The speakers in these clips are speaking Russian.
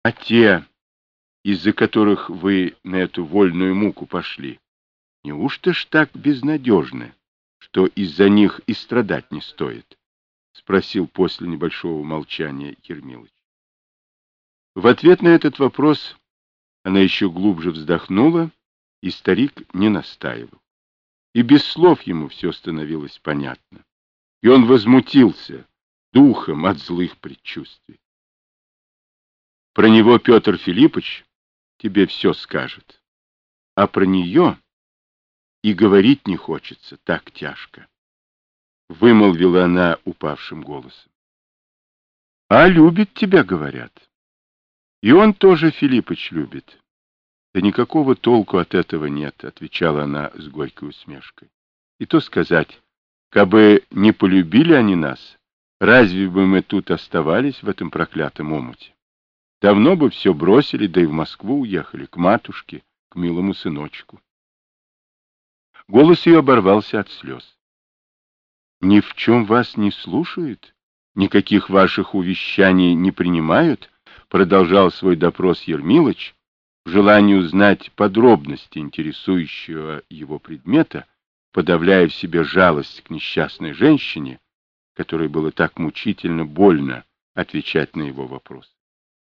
А те, из-за которых вы на эту вольную муку пошли, неужто ж так безнадежны, что из-за них и страдать не стоит? — спросил после небольшого молчания Ермилыч. В ответ на этот вопрос она еще глубже вздохнула, и старик не настаивал. И без слов ему все становилось понятно. И он возмутился духом от злых предчувствий. Про него Петр Филиппович тебе все скажет, а про нее и говорить не хочется, так тяжко. Вымолвила она упавшим голосом. А любит тебя, говорят. И он тоже, Филиппыч, любит. Да никакого толку от этого нет, отвечала она с горькой усмешкой. И то сказать, кабы не полюбили они нас, разве бы мы тут оставались в этом проклятом омуте? Давно бы все бросили, да и в Москву уехали, к матушке, к милому сыночку. Голос ее оборвался от слез. Ни в чем вас не слушают? Никаких ваших увещаний не принимают? Продолжал свой допрос Ермилыч, в желании узнать подробности интересующего его предмета, подавляя в себе жалость к несчастной женщине, которой было так мучительно больно отвечать на его вопрос.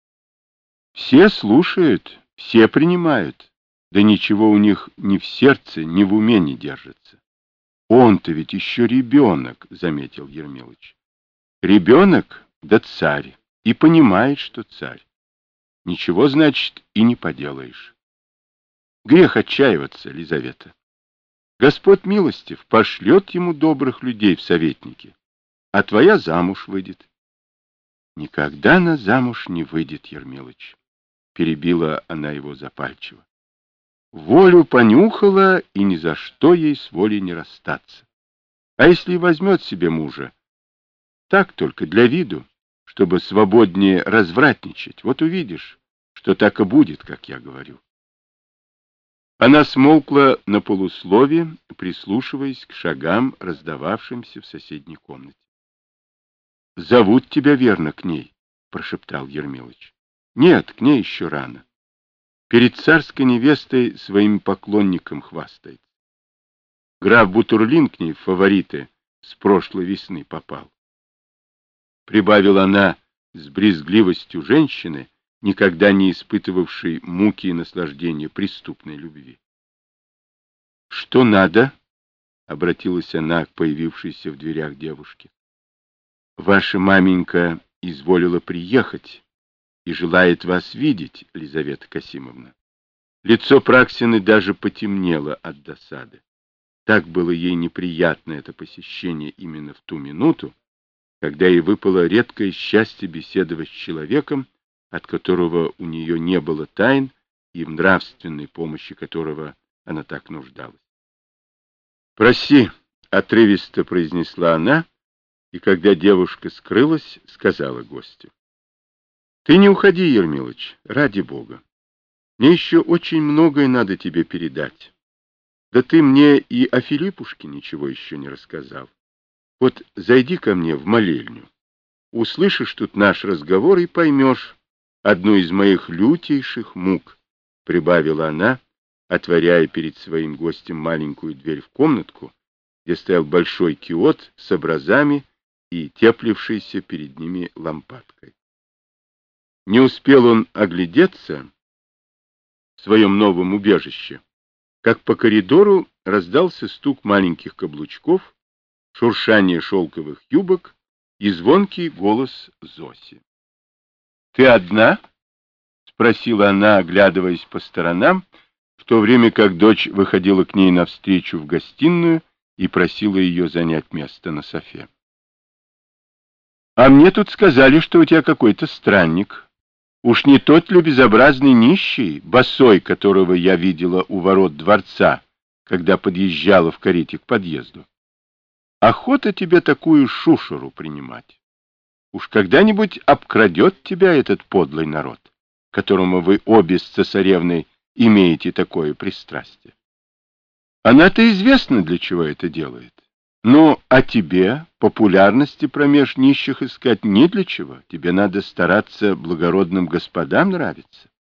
Все слушают, все принимают, да ничего у них ни в сердце, ни в уме не держится. Он-то ведь еще ребенок, заметил Ермилыч. Ребенок, да царь, и понимает, что царь. Ничего, значит, и не поделаешь. Грех отчаиваться, Лизавета. Господь милостив, пошлет ему добрых людей в советники, а твоя замуж выйдет. Никогда она замуж не выйдет, Ермилыч, перебила она его запальчиво. Волю понюхала, и ни за что ей с волей не расстаться. А если и возьмет себе мужа, так только для виду, чтобы свободнее развратничать, вот увидишь, что так и будет, как я говорю. Она смолкла на полуслове, прислушиваясь к шагам, раздававшимся в соседней комнате. — Зовут тебя верно к ней, — прошептал Ермилыч. — Нет, к ней еще рано. Перед царской невестой своим поклонникам хвастает. Граф Бутурлин к ней в фавориты с прошлой весны попал. Прибавила она с брезгливостью женщины, никогда не испытывавшей муки и наслаждения преступной любви. — Что надо? — обратилась она к появившейся в дверях девушке. — Ваша маменька изволила приехать и желает вас видеть, Лизавета Касимовна. Лицо Праксины даже потемнело от досады. Так было ей неприятно это посещение именно в ту минуту, когда ей выпало редкое счастье беседовать с человеком, от которого у нее не было тайн и в нравственной помощи которого она так нуждалась. «Проси», — отрывисто произнесла она, и когда девушка скрылась, сказала гостю. «Ты не уходи, Ермилыч, ради Бога. Мне еще очень многое надо тебе передать. Да ты мне и о Филиппушке ничего еще не рассказал. Вот зайди ко мне в молельню. Услышишь тут наш разговор и поймешь одну из моих лютейших мук», — прибавила она, отворяя перед своим гостем маленькую дверь в комнатку, где стоял большой киот с образами и теплившейся перед ними лампадкой. Не успел он оглядеться в своем новом убежище, как по коридору раздался стук маленьких каблучков, шуршание шелковых юбок и звонкий голос Зоси. — Ты одна? — спросила она, оглядываясь по сторонам, в то время как дочь выходила к ней навстречу в гостиную и просила ее занять место на софе. — А мне тут сказали, что у тебя какой-то странник. Уж не тот ли безобразный нищий, босой, которого я видела у ворот дворца, когда подъезжала в карете к подъезду? Охота тебе такую шушеру принимать. Уж когда-нибудь обкрадет тебя этот подлый народ, которому вы обе с цесаревной имеете такое пристрастие. Она-то известна, для чего это делает. Ну, а тебе популярности промеж нищих искать не для чего. Тебе надо стараться благородным господам нравиться.